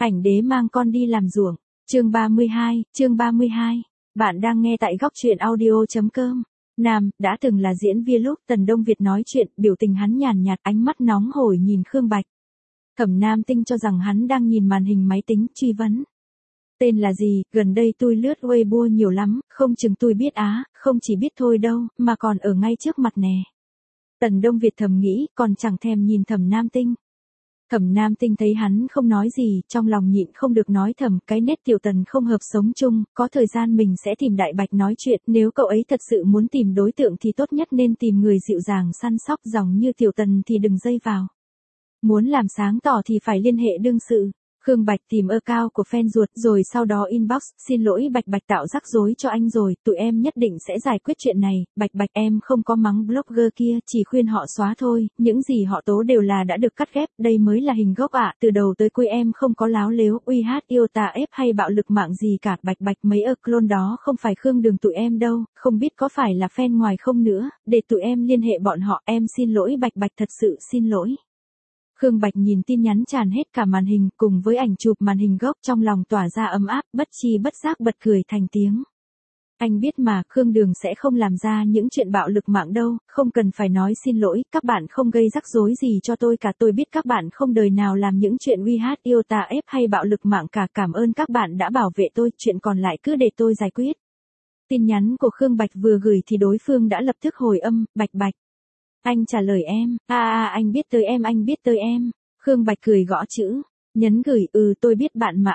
Ảnh đế mang con đi làm ruộng. Chương 32. Bạn đang nghe tại góc truyện audio.com. Nam, đã từng là diễn viên lúc Tần Đông Việt nói chuyện, biểu tình hắn nhàn nhạt, ánh mắt nóng hổi nhìn Khương Bạch. Thẩm Nam Tinh cho rằng hắn đang nhìn màn hình máy tính, truy vấn. Tên là gì, gần đây tôi lướt Weibo nhiều lắm, không chừng tôi biết á, không chỉ biết thôi đâu, mà còn ở ngay trước mặt nè. Tần Đông Việt thầm nghĩ, còn chẳng thèm nhìn Thẩm Nam Tinh. Thẩm Nam Tinh thấy hắn không nói gì, trong lòng nhịn không được nói thầm, cái nét Tiểu Tần không hợp sống chung, có thời gian mình sẽ tìm Đại Bạch nói chuyện, nếu cậu ấy thật sự muốn tìm đối tượng thì tốt nhất nên tìm người dịu dàng săn sóc dòng như Tiểu Tần thì đừng dây vào. Muốn làm sáng tỏ thì phải liên hệ đương sự. Khương Bạch tìm account của fan ruột rồi sau đó inbox, xin lỗi Bạch Bạch tạo rắc rối cho anh rồi, tụi em nhất định sẽ giải quyết chuyện này, Bạch Bạch em không có mắng blogger kia, chỉ khuyên họ xóa thôi, những gì họ tố đều là đã được cắt ghép, đây mới là hình gốc ạ, từ đầu tới cuối em không có láo lếu, uy hát yêu tà ép hay bạo lực mạng gì cả, Bạch Bạch mấy clone đó không phải Khương Đường tụi em đâu, không biết có phải là fan ngoài không nữa, để tụi em liên hệ bọn họ, em xin lỗi Bạch Bạch thật sự xin lỗi. Khương Bạch nhìn tin nhắn tràn hết cả màn hình cùng với ảnh chụp màn hình gốc trong lòng tỏa ra ấm áp, bất chi bất giác bật cười thành tiếng. Anh biết mà, Khương Đường sẽ không làm ra những chuyện bạo lực mạng đâu, không cần phải nói xin lỗi, các bạn không gây rắc rối gì cho tôi cả, tôi biết các bạn không đời nào làm những chuyện uy hát yêu tà ép hay bạo lực mạng cả, cảm ơn các bạn đã bảo vệ tôi, chuyện còn lại cứ để tôi giải quyết. Tin nhắn của Khương Bạch vừa gửi thì đối phương đã lập tức hồi âm, Bạch Bạch. Anh trả lời em, anh biết tới em, Khương Bạch cười gõ chữ, nhấn gửi, tôi biết bạn mà,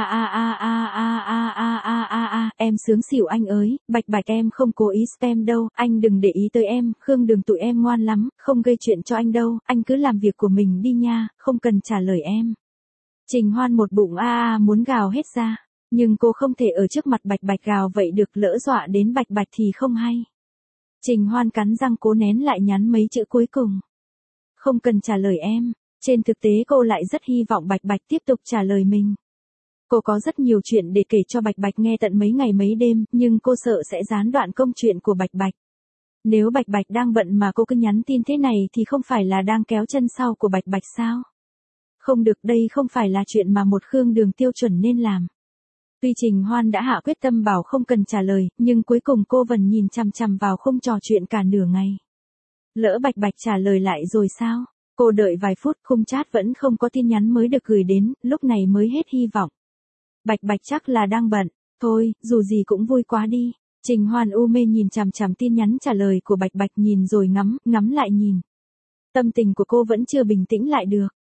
em sướng xỉu anh ơi, Bạch Bạch em không cố ý spam đâu, anh đừng để ý tới em, Khương Đường tụi em ngoan lắm, không gây chuyện cho anh đâu, anh cứ làm việc của mình đi nha, không cần trả lời em. Trình Hoan một bụng muốn gào hết ra, nhưng cô không thể ở trước mặt Bạch Bạch gào vậy được, lỡ dọa đến Bạch Bạch thì không hay. Trình Hoan cắn răng cố nén lại nhắn mấy chữ cuối cùng. Không cần trả lời em, trên thực tế cô lại rất hy vọng Bạch Bạch tiếp tục trả lời mình. Cô có rất nhiều chuyện để kể cho Bạch Bạch nghe tận mấy ngày mấy đêm, nhưng cô sợ sẽ gián đoạn công chuyện của Bạch Bạch. Nếu Bạch Bạch đang bận mà cô cứ nhắn tin thế này thì không phải là đang kéo chân sau của Bạch Bạch sao? Không được, đây không phải là chuyện mà một Khương Đường tiêu chuẩn nên làm. Tuy Trình Hoan đã hạ quyết tâm bảo không cần trả lời, nhưng cuối cùng cô vẫn nhìn chằm chằm vào không trò chuyện cả nửa ngày. Lỡ Bạch Bạch trả lời lại rồi sao? Cô đợi vài phút, khung chat vẫn không có tin nhắn mới được gửi đến, lúc này mới hết hy vọng. Bạch Bạch chắc là đang bận, thôi, dù gì cũng vui quá đi. Trình Hoan u mê nhìn chằm chằm tin nhắn trả lời của Bạch Bạch, nhìn rồi ngắm lại nhìn. Tâm tình của cô vẫn chưa bình tĩnh lại được.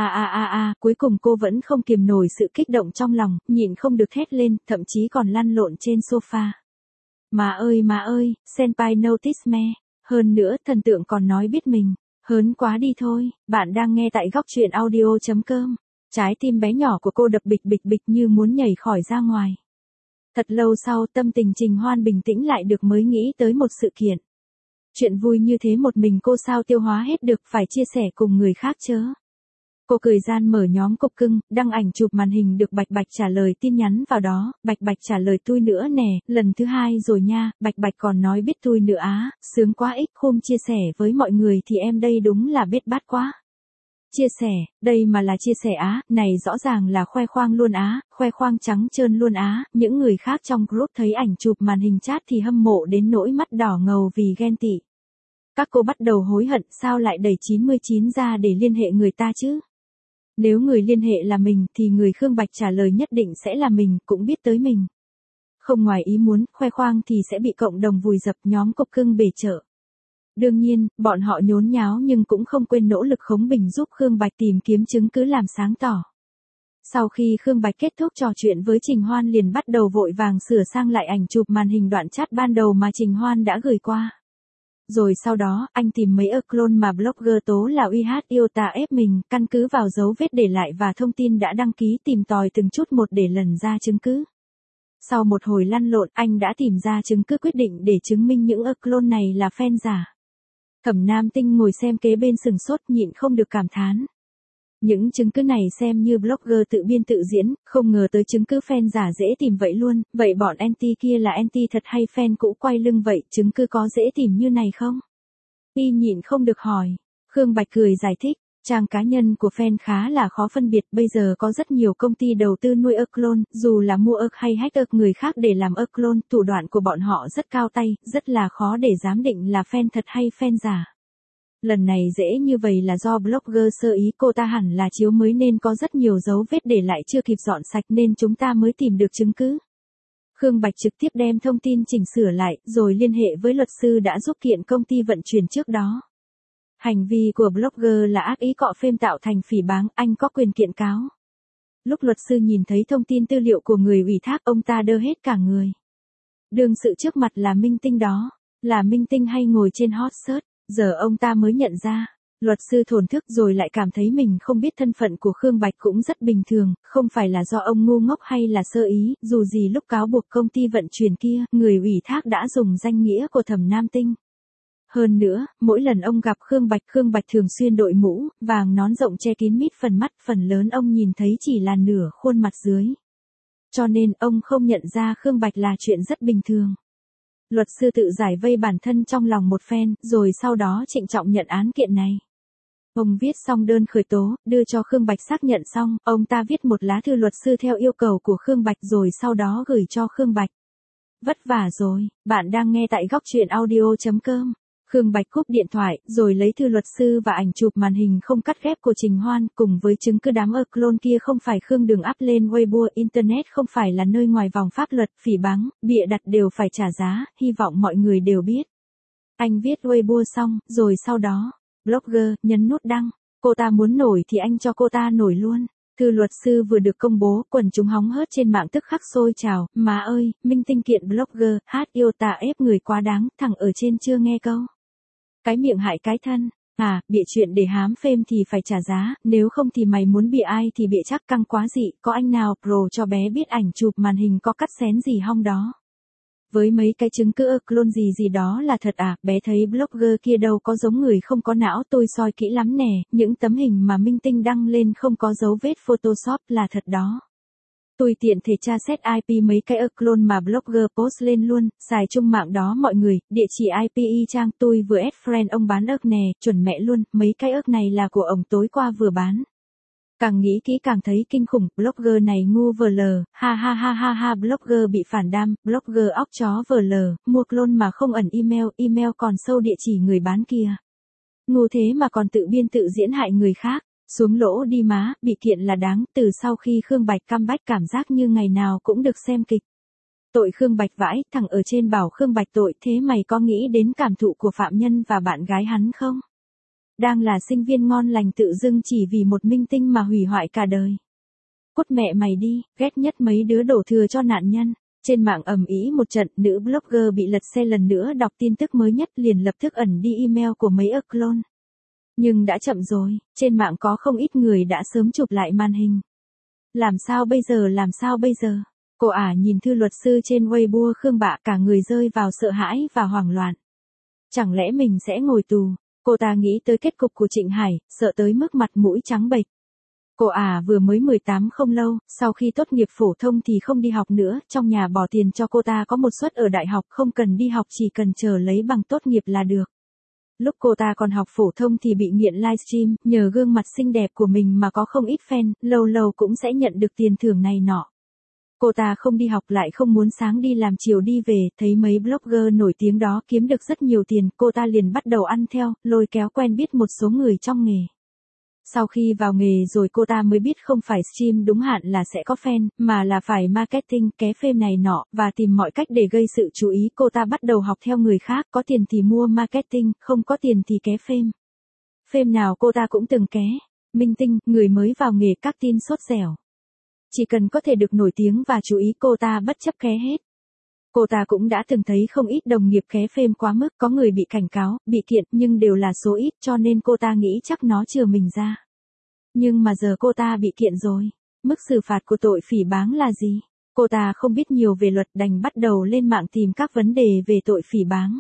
Cuối cùng cô vẫn không kiềm nổi sự kích động trong lòng, nhịn không được thét lên, thậm chí còn lăn lộn trên sofa. Má ơi, senpai notice me, hơn nữa thần tượng còn nói biết mình, hớn quá đi thôi, bạn đang nghe tại góc truyện audio.com. Trái tim bé nhỏ của cô đập bịch bịch bịch như muốn nhảy khỏi ra ngoài. Thật lâu sau tâm tình Trình Hoan bình tĩnh lại được mới nghĩ tới một sự kiện. Chuyện vui như thế một mình cô sao tiêu hóa hết được, phải chia sẻ cùng người khác chớ. Cô cười gian mở nhóm cục cưng, đăng ảnh chụp màn hình được Bạch Bạch trả lời tin nhắn vào đó, Bạch Bạch trả lời tôi nữa nè, lần thứ 2 rồi nha, Bạch Bạch còn nói biết tôi nữa á, sướng quá ích, hôm chia sẻ với mọi người thì em đây đúng là biết bát quá. Chia sẻ, đây mà là chia sẻ á, này rõ ràng là khoe khoang luôn á, khoe khoang trắng trơn luôn á, những người khác trong group thấy ảnh chụp màn hình chat thì hâm mộ đến nỗi mắt đỏ ngầu vì ghen tị. Các cô bắt đầu hối hận sao lại đẩy 99 ra để liên hệ người ta chứ. Nếu người liên hệ là mình thì người Khương Bạch trả lời nhất định sẽ là mình, cũng biết tới mình. Không ngoài ý muốn, khoe khoang thì sẽ bị cộng đồng vùi dập, nhóm cục cưng bể chợ. Đương nhiên, bọn họ nhốn nháo nhưng cũng không quên nỗ lực khống bình giúp Khương Bạch tìm kiếm chứng cứ làm sáng tỏ. Sau khi Khương Bạch kết thúc trò chuyện với Trình Hoan liền bắt đầu vội vàng sửa sang lại ảnh chụp màn hình đoạn chat ban đầu mà Trình Hoan đã gửi qua. Rồi sau đó, anh tìm mấy clone mà blogger tố là uy hát yêu tà ép mình, căn cứ vào dấu vết để lại và thông tin đã đăng ký tìm tòi từng chút một để lần ra chứng cứ. Sau một hồi lăn lộn, anh đã tìm ra chứng cứ quyết định để chứng minh những clone này là fan giả. Thẩm Nam Tinh ngồi xem kế bên sừng sốt nhịn không được cảm thán. Những chứng cứ này xem như blogger tự biên tự diễn, không ngờ tới chứng cứ fan giả dễ tìm vậy luôn, vậy bọn anti kia là anti thật hay fan cũ quay lưng vậy, chứng cứ có dễ tìm như này không? Y nhịn không được hỏi, Khương Bạch cười giải thích, Trang cá nhân của fan khá là khó phân biệt, bây giờ có rất nhiều công ty đầu tư nuôi clone, dù là mua hay hack người khác để làm clone, thủ đoạn của bọn họ rất cao tay, rất là khó để giám định là fan thật hay fan giả. Lần này dễ như vậy là do blogger sơ ý, cô ta hẳn là chiếu mới nên có rất nhiều dấu vết để lại chưa kịp dọn sạch nên chúng ta mới tìm được chứng cứ. Khương Bạch trực tiếp đem thông tin chỉnh sửa lại, rồi liên hệ với luật sư đã giúp kiện công ty vận chuyển trước đó. Hành vi của blogger là ác ý cọ phêm tạo thành phỉ báng, anh có quyền kiện cáo. Lúc luật sư nhìn thấy thông tin tư liệu của người ủy thác, ông ta đơ hết cả người. Đương sự trước mặt là minh tinh đó, là minh tinh hay ngồi trên hot search, giờ ông ta mới nhận ra. Luật sư thổn thức rồi lại cảm thấy mình không biết thân phận của Khương Bạch cũng rất bình thường, không phải là do ông ngu ngốc hay là sơ ý, dù gì lúc cáo buộc công ty vận chuyển kia, người ủy thác đã dùng danh nghĩa của Thẩm Nam Tinh. Hơn nữa, mỗi lần ông gặp Khương Bạch thường xuyên đội mũ, vàng nón rộng che kín mít phần mắt, phần lớn ông nhìn thấy chỉ là nửa khuôn mặt dưới. Cho nên ông không nhận ra Khương Bạch là chuyện rất bình thường. Luật sư tự giải vây bản thân trong lòng một phen, rồi sau đó trịnh trọng nhận án kiện này. Ông viết xong đơn khởi tố, đưa cho Khương Bạch xác nhận xong, ông ta viết một lá thư luật sư theo yêu cầu của Khương Bạch rồi sau đó gửi cho Khương Bạch. Vất vả rồi, bạn đang nghe tại góc truyện audio.com. Khương Bạch cúp điện thoại, rồi lấy thư luật sư và ảnh chụp màn hình không cắt ghép của Trình Hoan, cùng với chứng cứ đám clone kia không phải Khương Đường up lên Weibo, Internet không phải là nơi ngoài vòng pháp luật, phỉ báng, bịa đặt đều phải trả giá, hy vọng mọi người đều biết. Anh viết Weibo xong, rồi sau đó, blogger, nhấn nút đăng, cô ta muốn nổi thì anh cho cô ta nổi luôn. Thư luật sư vừa được công bố, quần chúng hóng hớt trên mạng tức khắc sôi trào, má ơi, minh tinh kiện blogger, hát yêu tà ép người quá đáng, thằng ở trên chưa nghe câu. Cái miệng hại cái thân, bịa chuyện để hám phêm thì phải trả giá, nếu không thì mày muốn bịa ai thì bịa chắc căng quá dị, có anh nào pro cho bé biết ảnh chụp màn hình có cắt xén gì hong đó. Với mấy cái chứng cứ clone gì đó là thật bé thấy blogger kia đâu có giống người không có não, tôi soi kỹ lắm nè, những tấm hình mà minh tinh đăng lên không có dấu vết Photoshop là thật đó. Tôi tiện thể tra xét IP mấy cái clone mà blogger post lên luôn, xài chung mạng đó mọi người, địa chỉ IP y chang, tôi vừa add friend ông bán nè, chuẩn mẹ luôn, mấy cái này là của ông tối qua vừa bán. Càng nghĩ kỹ càng thấy kinh khủng, blogger này ngu vờ lờ, ha, blogger bị phản đam, blogger óc chó vờ lờ, mua clone mà không ẩn email còn sâu địa chỉ người bán kia. Ngu thế mà còn tự biên tự diễn hại người khác. Xuống lỗ đi má, bị kiện là đáng, từ sau khi Khương Bạch comeback cảm giác như ngày nào cũng được xem kịch. Tội Khương Bạch vãi, thằng ở trên bảo Khương Bạch tội, thế mày có nghĩ đến cảm thụ của phạm nhân và bạn gái hắn không? Đang là sinh viên ngon lành tự dưng chỉ vì một minh tinh mà hủy hoại cả đời. Cút mẹ mày đi, ghét nhất mấy đứa đổ thừa cho nạn nhân. Trên mạng ầm ĩ một trận, nữ blogger bị lật xe lần nữa, đọc tin tức mới nhất liền lập tức ẩn đi email của mấy clone. Nhưng đã chậm rồi, trên mạng có không ít người đã sớm chụp lại màn hình. Làm sao bây giờ? Cô nhìn thư luật sư trên Weibo Khương Bạ, cả người rơi vào sợ hãi và hoảng loạn. Chẳng lẽ mình sẽ ngồi tù? Cô ta nghĩ tới kết cục của Trịnh Hải, sợ tới mức mặt mũi trắng bệch. Cô vừa mới 18 không lâu, sau khi tốt nghiệp phổ thông thì không đi học nữa, trong nhà bỏ tiền cho cô ta có một suất ở đại học, không cần đi học chỉ cần chờ lấy bằng tốt nghiệp là được. Lúc cô ta còn học phổ thông thì bị nghiện livestream, nhờ gương mặt xinh đẹp của mình mà có không ít fan, lâu lâu cũng sẽ nhận được tiền thưởng này nọ. Cô ta không đi học lại không muốn sáng đi làm chiều đi về, thấy mấy blogger nổi tiếng đó kiếm được rất nhiều tiền, cô ta liền bắt đầu ăn theo, lôi kéo quen biết một số người trong nghề. Sau khi vào nghề rồi cô ta mới biết không phải stream đúng hạn là sẽ có fan, mà là phải marketing, ké phêm này nọ, và tìm mọi cách để gây sự chú ý. Cô ta bắt đầu học theo người khác, có tiền thì mua marketing, không có tiền thì ké phêm. Phêm nào cô ta cũng từng ké. Minh tinh, người mới vào nghề các tin sốt dẻo. Chỉ cần có thể được nổi tiếng và chú ý cô ta bất chấp ké hết. Cô ta cũng đã từng thấy không ít đồng nghiệp ké phêm quá mức, có người bị cảnh cáo, bị kiện, nhưng đều là số ít cho nên cô ta nghĩ chắc nó chừa mình ra. Nhưng mà giờ cô ta bị kiện rồi. Mức xử phạt của tội phỉ báng là gì? Cô ta không biết nhiều về luật đành bắt đầu lên mạng tìm các vấn đề về tội phỉ báng.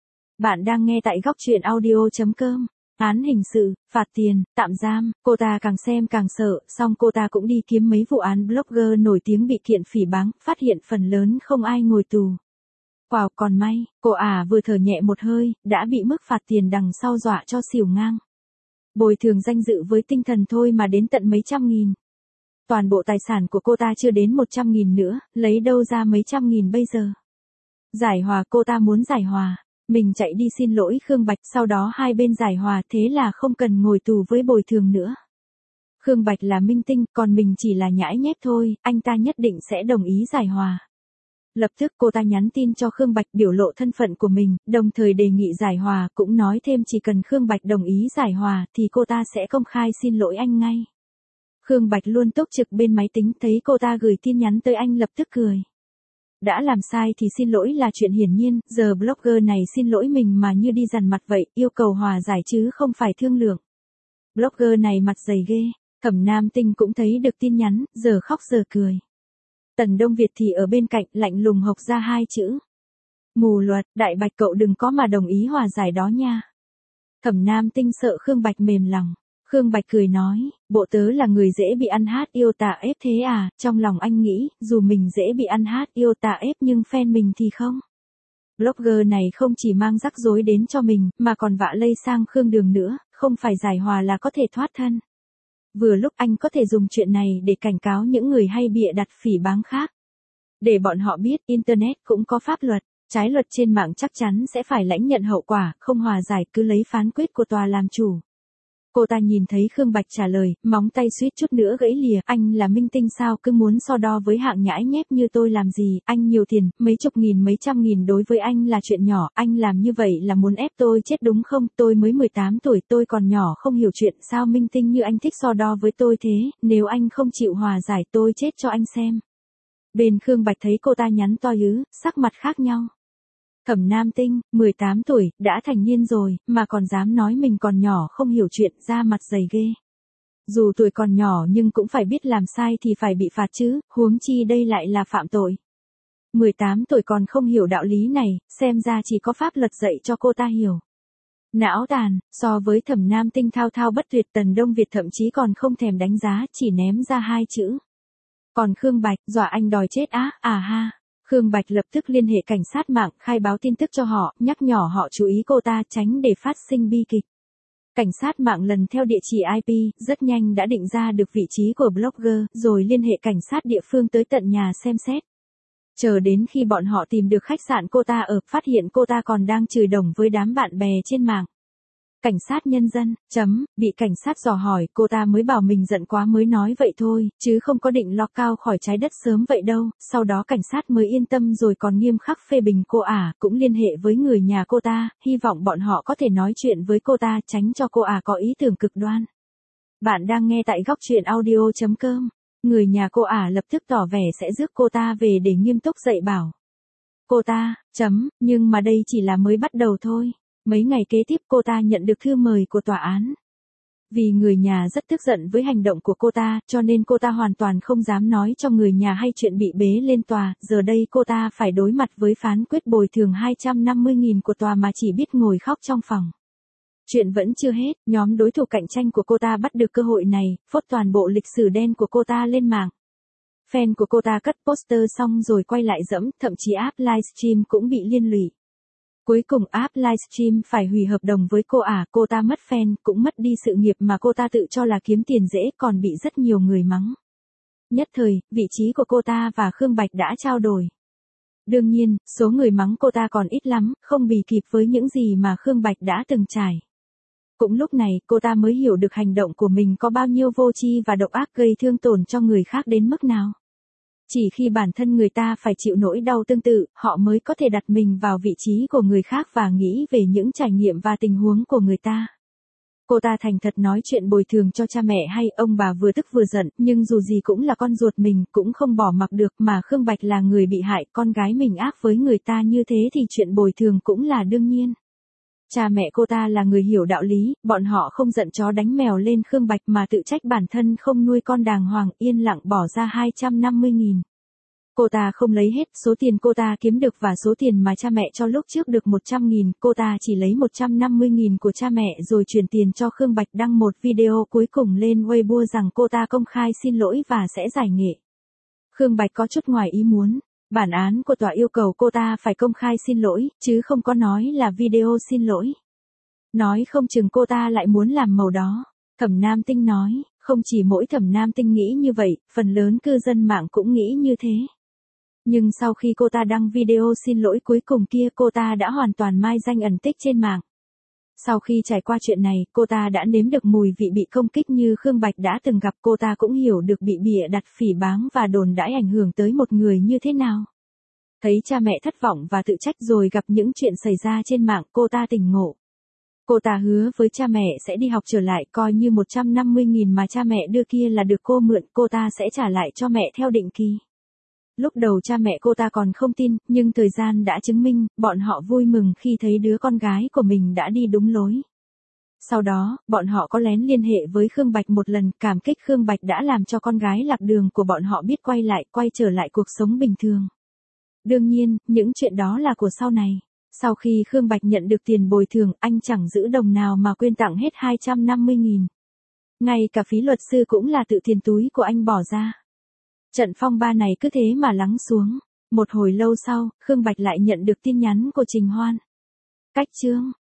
Bạn đang nghe tại góc truyện audio.com. Án hình sự, phạt tiền, tạm giam, cô ta càng xem càng sợ, xong cô ta cũng đi kiếm mấy vụ án blogger nổi tiếng bị kiện phỉ báng, phát hiện phần lớn không ai ngồi tù. Wow, còn may, cô vừa thở nhẹ một hơi, đã bị mức phạt tiền đằng sau dọa cho xỉu ngang. Bồi thường danh dự với tinh thần thôi mà đến tận mấy trăm nghìn. Toàn bộ tài sản của cô ta chưa đến 100.000 nữa, lấy đâu ra mấy trăm nghìn bây giờ. Giải hòa, cô ta muốn giải hòa. Mình chạy đi xin lỗi Khương Bạch, sau đó hai bên giải hòa, thế là không cần ngồi tù với bồi thường nữa. Khương Bạch là minh tinh, còn mình chỉ là nhãi nhép thôi, anh ta nhất định sẽ đồng ý giải hòa. Lập tức cô ta nhắn tin cho Khương Bạch biểu lộ thân phận của mình, đồng thời đề nghị giải hòa, cũng nói thêm chỉ cần Khương Bạch đồng ý giải hòa thì cô ta sẽ công khai xin lỗi anh ngay. Khương Bạch luôn túc trực bên máy tính, thấy cô ta gửi tin nhắn tới anh lập tức cười. Đã làm sai thì xin lỗi là chuyện hiển nhiên, giờ blogger này xin lỗi mình mà như đi dằn mặt vậy, yêu cầu hòa giải chứ không phải thương lượng. Blogger này mặt dày ghê. Thẩm Nam Tinh cũng thấy được tin nhắn, giờ khóc giờ cười. Tần Đông Việt thì ở bên cạnh lạnh lùng hộc ra hai chữ. Mù luật, Đại Bạch cậu đừng có mà đồng ý hòa giải đó nha. Thẩm Nam Tinh sợ Khương Bạch mềm lòng. Khương Bạch cười nói, bộ tớ là người dễ bị ăn hát yêu tà ép thế à, trong lòng anh nghĩ, dù mình dễ bị ăn hát yêu tà ép nhưng fan mình thì không. Blogger này không chỉ mang rắc rối đến cho mình, mà còn vạ lây sang Khương Đường nữa, không phải giải hòa là có thể thoát thân. Vừa lúc anh có thể dùng chuyện này để cảnh cáo những người hay bịa đặt phỉ báng khác. Để bọn họ biết Internet cũng có pháp luật, trái luật trên mạng chắc chắn sẽ phải lãnh nhận hậu quả, không hòa giải cứ lấy phán quyết của tòa làm chủ. Cô ta nhìn thấy Khương Bạch trả lời, móng tay suýt chút nữa gãy lìa, anh là minh tinh sao cứ muốn so đo với hạng nhãi nhép như tôi làm gì, anh nhiều tiền, mấy chục nghìn mấy trăm nghìn đối với anh là chuyện nhỏ, anh làm như vậy là muốn ép tôi chết đúng không, tôi mới 18 tuổi tôi còn nhỏ không hiểu chuyện, sao minh tinh như anh thích so đo với tôi thế, nếu anh không chịu hòa giải tôi chết cho anh xem. Bên Khương Bạch thấy cô ta nhắn to ứ, sắc mặt khác nhau. Thẩm Nam Tinh, 18 tuổi, đã thành niên rồi, mà còn dám nói mình còn nhỏ không hiểu chuyện, ra mặt dày ghê. Dù tuổi còn nhỏ nhưng cũng phải biết làm sai thì phải bị phạt chứ, huống chi đây lại là phạm tội. 18 tuổi còn không hiểu đạo lý này, xem ra chỉ có pháp luật dạy cho cô ta hiểu. Não tàn, so với Thẩm Nam Tinh thao thao bất tuyệt, Tần Đông Việt thậm chí còn không thèm đánh giá, chỉ ném ra hai chữ. Còn Khương Bạch, dọa anh đòi chết á, à ha. Khương Bạch lập tức liên hệ cảnh sát mạng, khai báo tin tức cho họ, nhắc nhở họ chú ý cô ta tránh để phát sinh bi kịch. Cảnh sát mạng lần theo địa chỉ IP, rất nhanh đã định ra được vị trí của blogger, rồi liên hệ cảnh sát địa phương tới tận nhà xem xét. Chờ đến khi bọn họ tìm được khách sạn cô ta ở, phát hiện cô ta còn đang chửi đồng với đám bạn bè trên mạng. Cảnh sát nhân dân, bị cảnh sát dò hỏi, cô ta mới bảo mình giận quá mới nói vậy thôi, chứ không có định lọt cao khỏi trái đất sớm vậy đâu, sau đó cảnh sát mới yên tâm rồi còn nghiêm khắc phê bình cô ả, cũng liên hệ với người nhà cô ta, hy vọng bọn họ có thể nói chuyện với cô ta tránh cho cô ả có ý tưởng cực đoan. Bạn đang nghe tại góc truyện audio.com, người nhà cô ả lập tức tỏ vẻ sẽ rước cô ta về để nghiêm túc dạy bảo. Cô ta, nhưng mà đây chỉ là mới bắt đầu thôi. Mấy ngày kế tiếp cô ta nhận được thư mời của tòa án. Vì người nhà rất tức giận với hành động của cô ta, cho nên cô ta hoàn toàn không dám nói cho người nhà hay chuyện bị bế lên tòa, giờ đây cô ta phải đối mặt với phán quyết bồi thường 250.000 của tòa mà chỉ biết ngồi khóc trong phòng. Chuyện vẫn chưa hết, nhóm đối thủ cạnh tranh của cô ta bắt được cơ hội này, phốt toàn bộ lịch sử đen của cô ta lên mạng. Fan của cô ta cất poster xong rồi quay lại dẫm, thậm chí app livestream cũng bị liên lụy. Cuối cùng app livestream phải hủy hợp đồng với cô ả, cô ta mất fan, cũng mất đi sự nghiệp mà cô ta tự cho là kiếm tiền dễ, còn bị rất nhiều người mắng. Nhất thời, vị trí của cô ta và Khương Bạch đã trao đổi. Đương nhiên, số người mắng cô ta còn ít lắm, không bì kịp với những gì mà Khương Bạch đã từng trải. Cũng lúc này, cô ta mới hiểu được hành động của mình có bao nhiêu vô tri và độc ác, gây thương tổn cho người khác đến mức nào. Chỉ khi bản thân người ta phải chịu nỗi đau tương tự, họ mới có thể đặt mình vào vị trí của người khác và nghĩ về những trải nghiệm và tình huống của người ta. Cô ta thành thật nói chuyện bồi thường cho cha mẹ hay ông bà vừa tức vừa giận, nhưng dù gì cũng là con ruột mình, cũng không bỏ mặc được, mà Khương Bạch là người bị hại, con gái mình ác với người ta như thế thì chuyện bồi thường cũng là đương nhiên. Cha mẹ cô ta là người hiểu đạo lý, bọn họ không giận chó đánh mèo lên Khương Bạch mà tự trách bản thân không nuôi con đàng hoàng, yên lặng bỏ ra 250.000. Cô ta không lấy hết số tiền cô ta kiếm được và số tiền mà cha mẹ cho lúc trước được 100.000, cô ta chỉ lấy 150.000 của cha mẹ rồi chuyển tiền cho Khương Bạch, đăng một video cuối cùng lên Weibo rằng cô ta công khai xin lỗi và sẽ giải nghệ. Khương Bạch có chút ngoài ý muốn. Bản án của tòa yêu cầu cô ta phải công khai xin lỗi, chứ không có nói là video xin lỗi. Nói không chừng cô ta lại muốn làm màu đó. Thẩm Nam Tinh nói, không chỉ mỗi Thẩm Nam Tinh nghĩ như vậy, phần lớn cư dân mạng cũng nghĩ như thế. Nhưng sau khi cô ta đăng video xin lỗi cuối cùng kia, cô ta đã hoàn toàn mai danh ẩn tích trên mạng. Sau khi trải qua chuyện này, cô ta đã nếm được mùi vị bị công kích như Khương Bạch đã từng gặp, cô ta cũng hiểu được bị bịa đặt, phỉ báng và đồn đãi ảnh hưởng tới một người như thế nào. Thấy cha mẹ thất vọng và tự trách rồi gặp những chuyện xảy ra trên mạng, cô ta tỉnh ngộ. Cô ta hứa với cha mẹ sẽ đi học trở lại, coi như 150.000 mà cha mẹ đưa kia là được cô mượn, cô ta sẽ trả lại cho mẹ theo định kỳ. Lúc đầu cha mẹ cô ta còn không tin, nhưng thời gian đã chứng minh, bọn họ vui mừng khi thấy đứa con gái của mình đã đi đúng lối. Sau đó, bọn họ có lén liên hệ với Khương Bạch một lần, cảm kích Khương Bạch đã làm cho con gái lạc đường của bọn họ biết quay trở lại cuộc sống bình thường. Đương nhiên, những chuyện đó là của sau này. Sau khi Khương Bạch nhận được tiền bồi thường, anh chẳng giữ đồng nào mà quyên tặng hết 250.000. Ngay cả phí luật sư cũng là tự tiền túi của anh bỏ ra. Trận phong ba này cứ thế mà lắng xuống. Một hồi lâu sau, Khương Bạch lại nhận được tin nhắn của Trình Hoan. Cách chương